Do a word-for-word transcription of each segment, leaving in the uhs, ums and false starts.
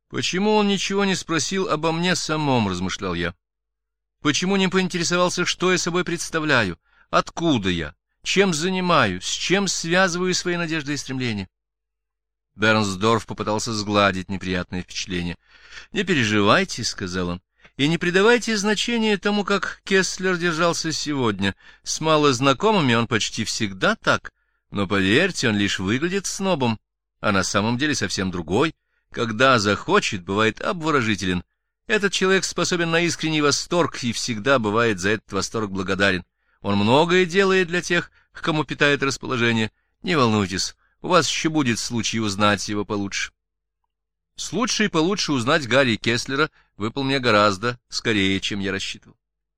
Почему он ничего не спросил обо мне самом, размышлял я. Почему не поинтересовался, что я собой представляю, откуда я, чем занимаюсь, с чем связываю свои надежды и стремления? Бернсдорф попытался сгладить неприятное впечатление. — Не переживайте, — сказал он, — и не придавайте значения тому, как Кесслер держался сегодня. С малознакомыми он почти всегда так, но, поверьте, он лишь выглядит снобом, а на самом деле совсем другой. Когда захочет, бывает обворожителен. Этот человек способен на искренний восторг и всегда бывает за этот восторг благодарен. Он многое делает для тех, к кому питает расположение. Не волнуйтесь, у вас еще будет случай узнать его получше. Случай получше узнать Гарри Кесслера выпал мне гораздо скорее, чем я рассчитывал.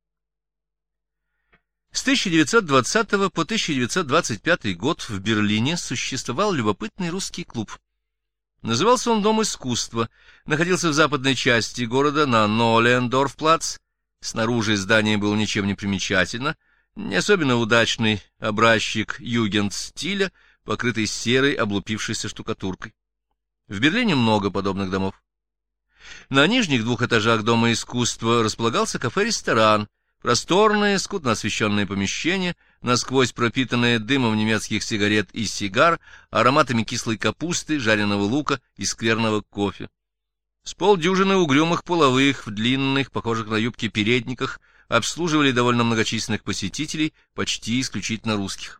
С тысяча девятьсот двадцатого по тысяча девятьсот двадцать пятый год в Берлине существовал любопытный русский клуб. Назывался он «Дом искусства», находился в западной части города на Ноолендорф-плац. Снаружи здание было ничем не примечательно, не особенно удачный образчик югенд-стиля, покрытый серой облупившейся штукатуркой. В Берлине много подобных домов. На нижних двух этажах Дома искусства располагался кафе-ресторан, просторное, скудно освещенное помещение, насквозь пропитанное дымом немецких сигарет и сигар, ароматами кислой капусты, жареного лука и скверного кофе. С полдюжины угрюмых половых в длинных, похожих на юбки, передниках обслуживали довольно многочисленных посетителей, почти исключительно русских.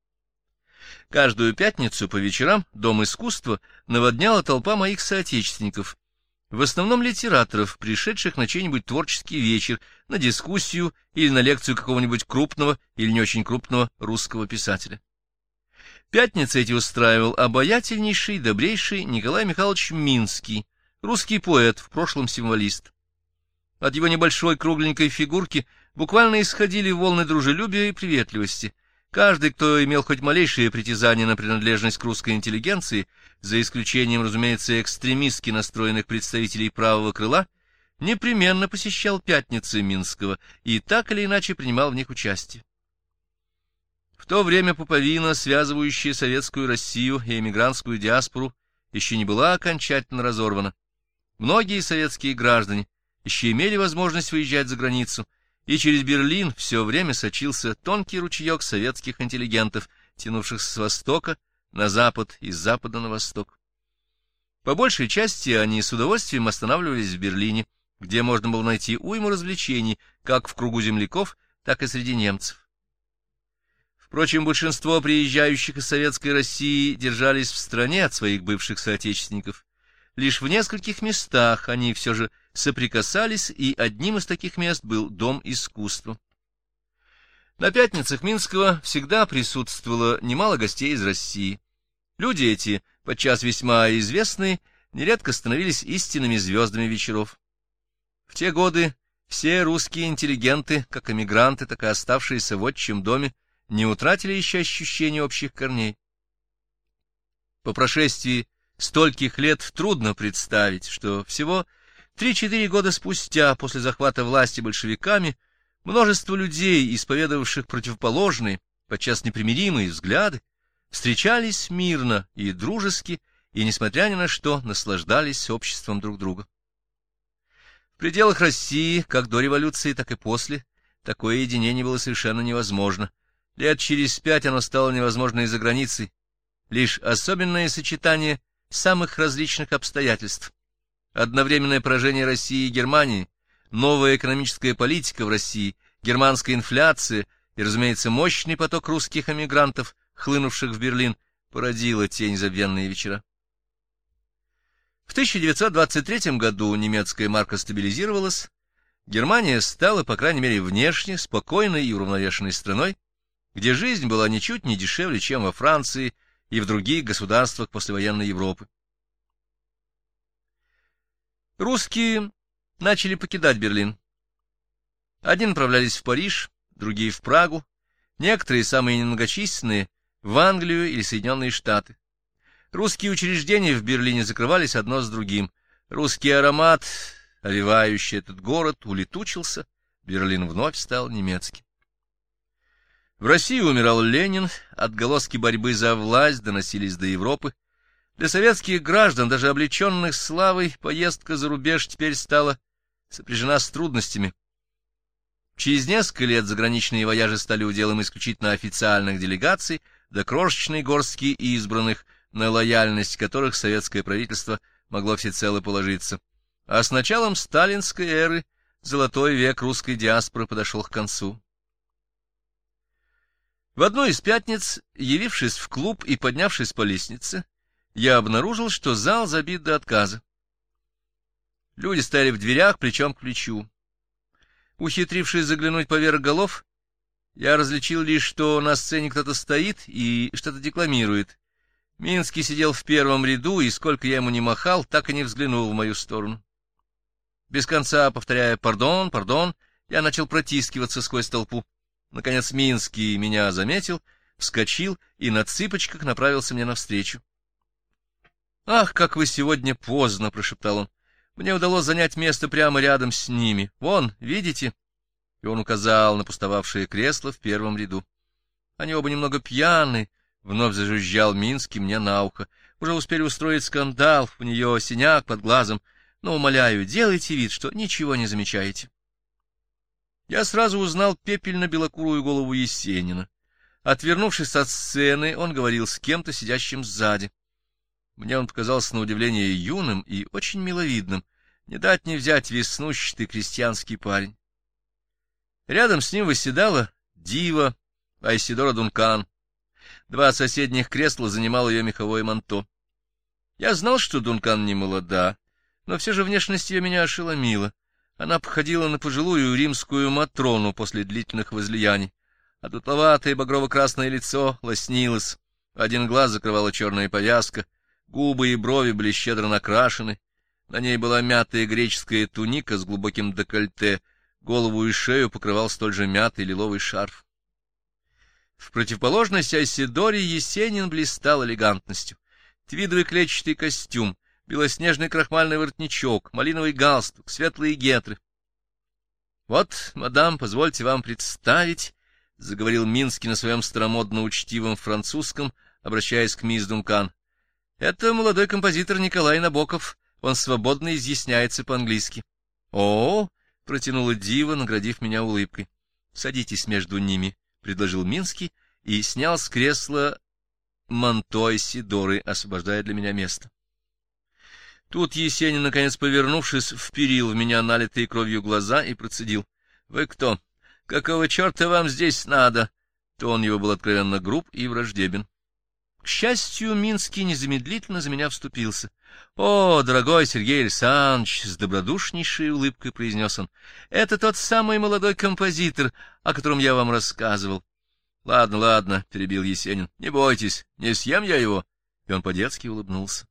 Каждую пятницу по вечерам Дом искусства наводняла толпа моих соотечественников, в основном литераторов, пришедших на чей-нибудь творческий вечер, на дискуссию или на лекцию какого-нибудь крупного или не очень крупного русского писателя. Пятницы эти устраивал обаятельнейший, добрейший Николай Михайлович Минский, русский поэт, в прошлом символист. От его небольшой кругленькой фигурки буквально исходили волны дружелюбия и приветливости. Каждый, кто имел хоть малейшее притязание на принадлежность к русской интеллигенции, за исключением, разумеется, экстремистски настроенных представителей правого крыла, непременно посещал пятницы Минского и так или иначе принимал в них участие. В то время пуповина, связывающая советскую Россию и эмигрантскую диаспору, еще не была окончательно разорвана. Многие советские граждане еще имели возможность выезжать за границу, и через Берлин все время сочился тонкий ручеек советских интеллигентов, тянувшихся с востока на запад и с запада на восток. По большей части они с удовольствием останавливались в Берлине, где можно было найти уйму развлечений как в кругу земляков, так и среди немцев. Впрочем, большинство приезжающих из советской России держались в стороне от своих бывших соотечественников. Лишь в нескольких местах они все же соприкасались, и одним из таких мест был Дом искусства. На пятницах Минского всегда присутствовало немало гостей из России. Люди эти, подчас весьма известные, нередко становились истинными звездами вечеров. В те годы все русские интеллигенты, как эмигранты, так и оставшиеся в отчим доме, не утратили еще ощущения общих корней. По прошествии стольких лет трудно представить, что всего три-четыре года спустя, после захвата власти большевиками, множество людей, исповедовавших противоположные, подчас непримиримые взгляды, встречались мирно и дружески, и, несмотря ни на что, наслаждались обществом друг друга. В пределах России, как до революции, так и после, такое единение было совершенно невозможно. Лет через пять оно стало невозможно и за границей. Лишь особенное сочетание самых различных обстоятельств, одновременное поражение России и Германии, новая экономическая политика в России, германская инфляция и, разумеется, мощный поток русских эмигрантов, хлынувших в Берлин, породило те незабвенные вечера. В тысяча девятьсот двадцать третьем году немецкая марка стабилизировалась, Германия стала, по крайней мере внешне, спокойной и уравновешенной страной, где жизнь была ничуть не дешевле, чем во Франции и в других государствах послевоенной Европы. Русские начали покидать Берлин. Одни направлялись в Париж, другие в Прагу, некоторые, самые немногочисленные, в Англию или Соединенные Штаты. Русские учреждения в Берлине закрывались одно с другим. Русский аромат, овевающий этот город, улетучился, Берлин вновь стал немецким. В России умирал Ленин, отголоски борьбы за власть доносились до Европы, Для советских граждан, даже облеченных славой, поездка за рубеж теперь стала сопряжена с трудностями. Через несколько лет заграничные вояжи стали уделом исключительно официальных делегаций, да крошечной горстки избранных, на лояльность которых советское правительство могло всецело положиться. А с началом сталинской эры золотой век русской диаспоры подошел к концу. В одну из пятниц, явившись в клуб и поднявшись по лестнице, я обнаружил, что зал забит до отказа. Люди стояли в дверях плечом к плечу. Ухитрившись заглянуть поверх голов, я различил лишь, что на сцене кто-то стоит и что-то декламирует. Минский сидел в первом ряду, и сколько я ему ни махал, так и не взглянул в мою сторону. Без конца, повторяя «пардон, пардон», я начал протискиваться сквозь толпу. Наконец Минский меня заметил, вскочил и на цыпочках направился мне навстречу. — Ах, как вы сегодня поздно! — прошептал он. — Мне удалось занять место прямо рядом с ними. Вон, видите? И он указал на пустовавшее кресло в первом ряду. Они оба немного пьяны, — вновь зажужжал Минский мне на ухо. Уже успели устроить скандал, у нее синяк под глазом. Но, умоляю, делайте вид, что ничего не замечаете. Я сразу узнал пепельно-белокурую голову Есенина. Отвернувшись от сцены, он говорил с кем-то, сидящим сзади. Мне он показался на удивление юным и очень миловидным, не дать не взять веснущатый крестьянский парень. Рядом с ним восседала дива Айседора Дункан. Два соседних кресла занимал ее меховое манто. Я знал, что Дункан не молода, но все же внешность ее меня ошеломила. Она походила на пожилую римскую матрону после длительных возлияний, а дутловатое багрово-красное лицо лоснилось, один глаз закрывала черная повязка, губы и брови были щедро накрашены, на ней была мятая греческая туника с глубоким декольте, голову и шею покрывал столь же мятый лиловый шарф. В противоположность Айседоре Есенин блистал элегантностью. Твидовый клетчатый костюм, белоснежный крахмальный воротничок, малиновый галстук, светлые гетры. — Вот, мадам, позвольте вам представить, — заговорил Минский на своем старомодно-учтивом французском, обращаясь к мисс Дункан. — Это молодой композитор Николай Набоков, он свободно изъясняется по-английски. — О, — протянула дива, наградив меня улыбкой. — Садитесь между ними, — предложил Минский и снял с кресла манто Айседоры, освобождая для меня место. Тут Есенин, наконец повернувшись, вперил в меня налитые кровью глаза и процедил. — Вы кто? Какого черта вам здесь надо? Тон его был откровенно груб и враждебен. К счастью, Минский незамедлительно за меня вступился. — О, дорогой Сергей Александрович! — с добродушнейшей улыбкой произнес он. — Это тот самый молодой композитор, о котором я вам рассказывал. — Ладно, ладно, — перебил Есенин. — Не бойтесь, не съем я его. И он по-детски улыбнулся.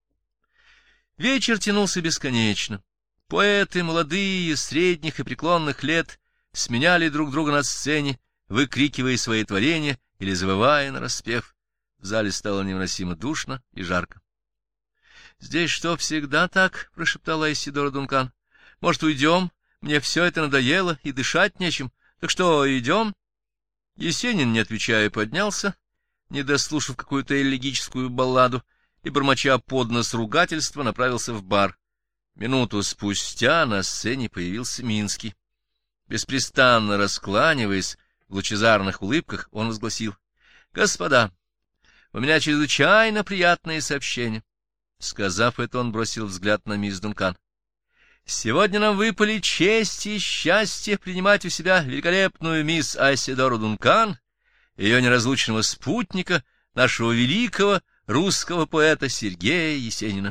Вечер тянулся бесконечно. Поэты, молодые, средних и преклонных лет, сменяли друг друга на сцене, выкрикивая свои творения или завывая нараспев. В зале стало невыносимо душно и жарко. — Здесь что, всегда так? — прошептала Айседора Дункан. — Может, уйдем? Мне все это надоело, и дышать нечем. Так что, идем? Есенин, не отвечая, поднялся, не дослушав какую-то элегическую балладу, и, бормоча под нос ругательства, направился в бар. Минуту спустя на сцене появился Минский. Беспрестанно раскланиваясь в лучезарных улыбках, он возгласил: — Господа, у меня чрезвычайно приятное сообщение. Сказав это, он бросил взгляд на мисс Дункан. — Сегодня нам выпали честь и счастье принимать у себя великолепную мисс Айседору Дункан, ее неразлучного спутника, нашего великого русского поэта Сергея Есенина.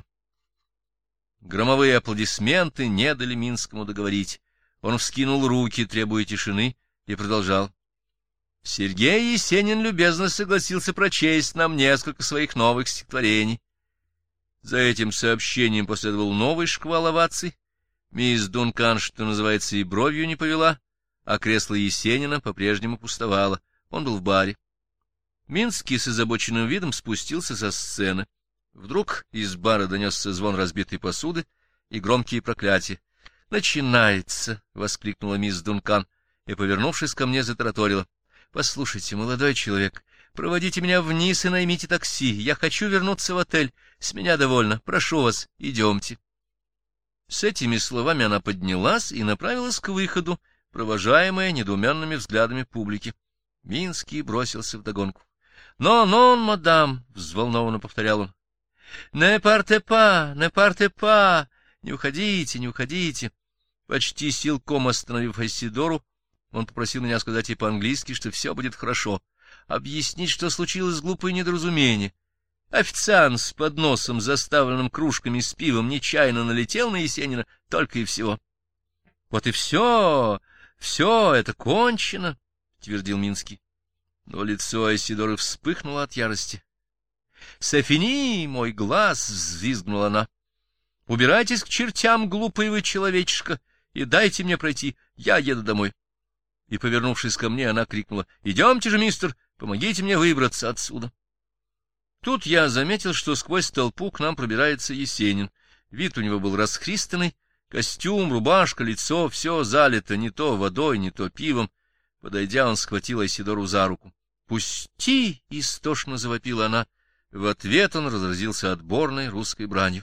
Громовые аплодисменты не дали Минскому договорить. Он вскинул руки, требуя тишины, и продолжал. Сергей Есенин любезно согласился прочесть нам несколько своих новых стихотворений. За этим сообщением последовал новый шквал оваций. Мисс Дункан, что называется, и бровью не повела, а кресло Есенина по-прежнему пустовало. Он был в баре. Минский с озабоченным видом спустился со сцены. Вдруг из бара донесся звон разбитой посуды и громкие проклятия. — Начинается! — воскликнула мисс Дункан и, повернувшись ко мне, затараторила. — Послушайте, молодой человек, проводите меня вниз и наймите такси. Я хочу вернуться в отель. С меня довольно. Прошу вас, идемте. С этими словами она поднялась и направилась к выходу, провожаемая недоуменными взглядами публики. Минский бросился вдогонку. — Но, но, мадам! — взволнованно повторял он. — Не парте па, не парте па! Не уходите, не уходите! Почти силком остановив Айседору, он попросил меня сказать ей по-английски, что все будет хорошо, объяснить, что случилось глупое недоразумение. Официант с подносом, заставленным кружками с пивом, нечаянно налетел на Есенина, только и всего. — Вот и все, все, это кончено, — твердил Минский. Но лицо Айседоры вспыхнуло от ярости. — Софини, мой глаз! — взвизгнула она. — Убирайтесь к чертям, глупый вы человечишка, и дайте мне пройти, я еду домой. И, повернувшись ко мне, она крикнула: — Идемте же, мистер, помогите мне выбраться отсюда. Тут я заметил, что сквозь толпу к нам пробирается Есенин. Вид у него был расхристанный, костюм, рубашка, лицо — все залито не то водой, не то пивом. Подойдя, он схватил Айседору за руку. — Пусти! — истошно завопила она. В ответ он разразился отборной русской бранью.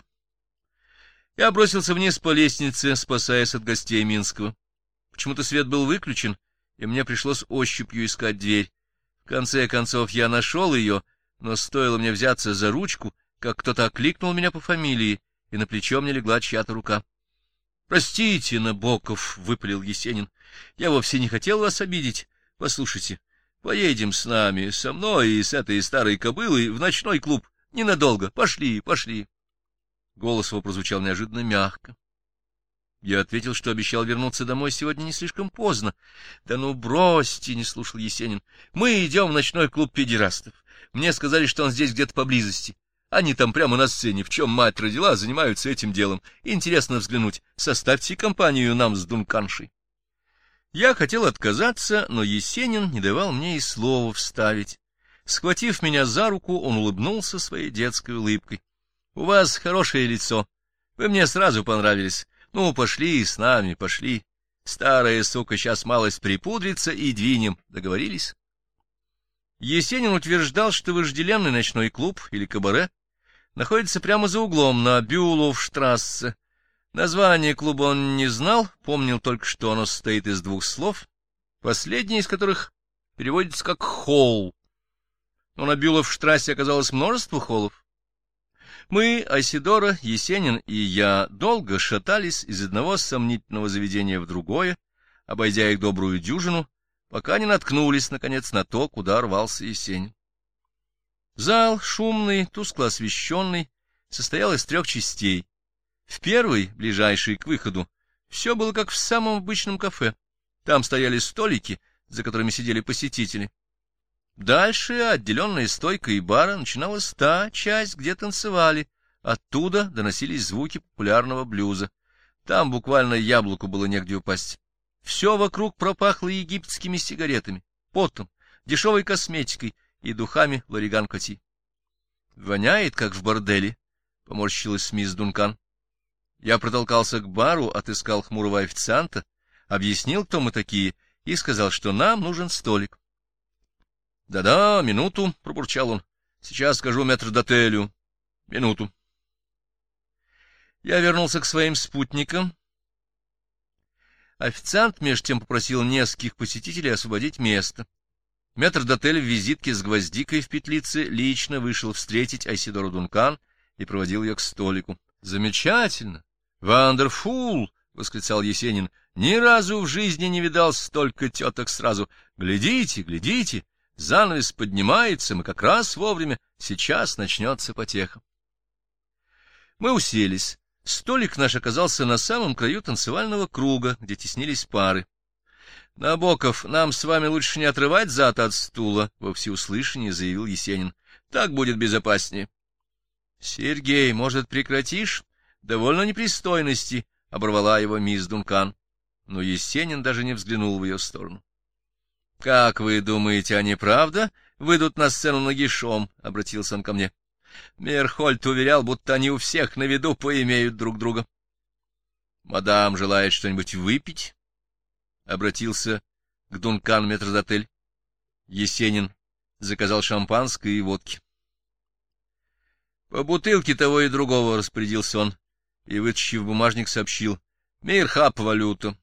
Я бросился вниз по лестнице, спасаясь от гостей Минского. Почему-то свет был выключен, и мне пришлось ощупью искать дверь. В конце концов я нашел ее, но стоило мне взяться за ручку, как кто-то окликнул меня по фамилии, и на плечо мне легла чья-то рука. — Простите, Набоков, — выпалил Есенин, — я вовсе не хотел вас обидеть. Послушайте, поедем с нами, со мной и с этой старой кобылой в ночной клуб. Ненадолго. Пошли, пошли. Голос его прозвучал неожиданно мягко. Я ответил, что обещал вернуться домой сегодня не слишком поздно. — Да ну бросьте, — не слушал Есенин. — Мы идем в ночной клуб педерастов. Мне сказали, что он здесь где-то поблизости. Они там прямо на сцене, в чем мать родила, занимаются этим делом. Интересно взглянуть. Составьте компанию нам с Дунканшей. Я хотел отказаться, но Есенин не давал мне и слова вставить. Схватив меня за руку, он улыбнулся своей детской улыбкой. — У вас хорошее лицо. Вы мне сразу понравились. Ну, пошли с нами, пошли. Старая сука сейчас малость припудрится и двинем. Договорились? Есенин утверждал, что вожделенный ночной клуб или кабаре находится прямо за углом на Бюловштрассе. Название клуба он не знал, помнил только, что оно состоит из двух слов, последнее из которых переводится как «холл». Но на Бюловштрассе оказалось множество холлов. Мы, Айседора, Есенин и я, долго шатались из одного сомнительного заведения в другое, обойдя их добрую дюжину, пока не наткнулись, наконец, на то, куда рвался Есенин. Зал, шумный, тускло освещенный, состоял из трех частей. В первой, ближайшей к выходу, все было как в самом обычном кафе. Там стояли столики, за которыми сидели посетители. Дальше, отделенная стойкой бара, начиналась та часть, где танцевали. Оттуда доносились звуки популярного блюза. Там буквально яблоку было негде упасть. Все вокруг пропахло египетскими сигаретами, потом, дешевой косметикой и духами Лориган Коти. — Воняет, как в борделе, — поморщилась мисс Дункан. Я протолкался к бару, отыскал хмурого официанта, объяснил, кто мы такие, и сказал, что нам нужен столик. «Да — Да-да, минуту, — пробурчал он, — сейчас скажу метрдотелю. Минуту. Я вернулся к своим спутникам. Официант между тем попросил нескольких посетителей освободить место. Метрдотель в визитке с гвоздикой в петлице лично вышел встретить Айседору Дункан и проводил ее к столику. — Замечательно! Вандерфул! — восклицал Есенин. — Ни разу в жизни не видал столько теток сразу. Глядите, глядите! Занавес поднимается, мы как раз вовремя. Сейчас начнется потеха. Мы уселись. Столик наш оказался на самом краю танцевального круга, где теснились пары. — Набоков, нам с вами лучше не отрывать зад от стула, — во всеуслышание заявил Есенин. — Так будет безопаснее. — Сергей, может, прекратишь? Довольно непристойности, — оборвала его мисс Дункан. Но Есенин даже не взглянул в ее сторону. — Как вы думаете, они правда выйдут на сцену нагишом? — обратился он ко мне. Мейерхольд уверял, будто они у всех на виду поимеют друг друга. — Мадам желает что-нибудь выпить? — обратился к Дункан метрдотель. Есенин заказал шампанское и водки. По бутылке того и другого, — распорядился он, и, вытащив бумажник, сообщил. — Мирхап валюта.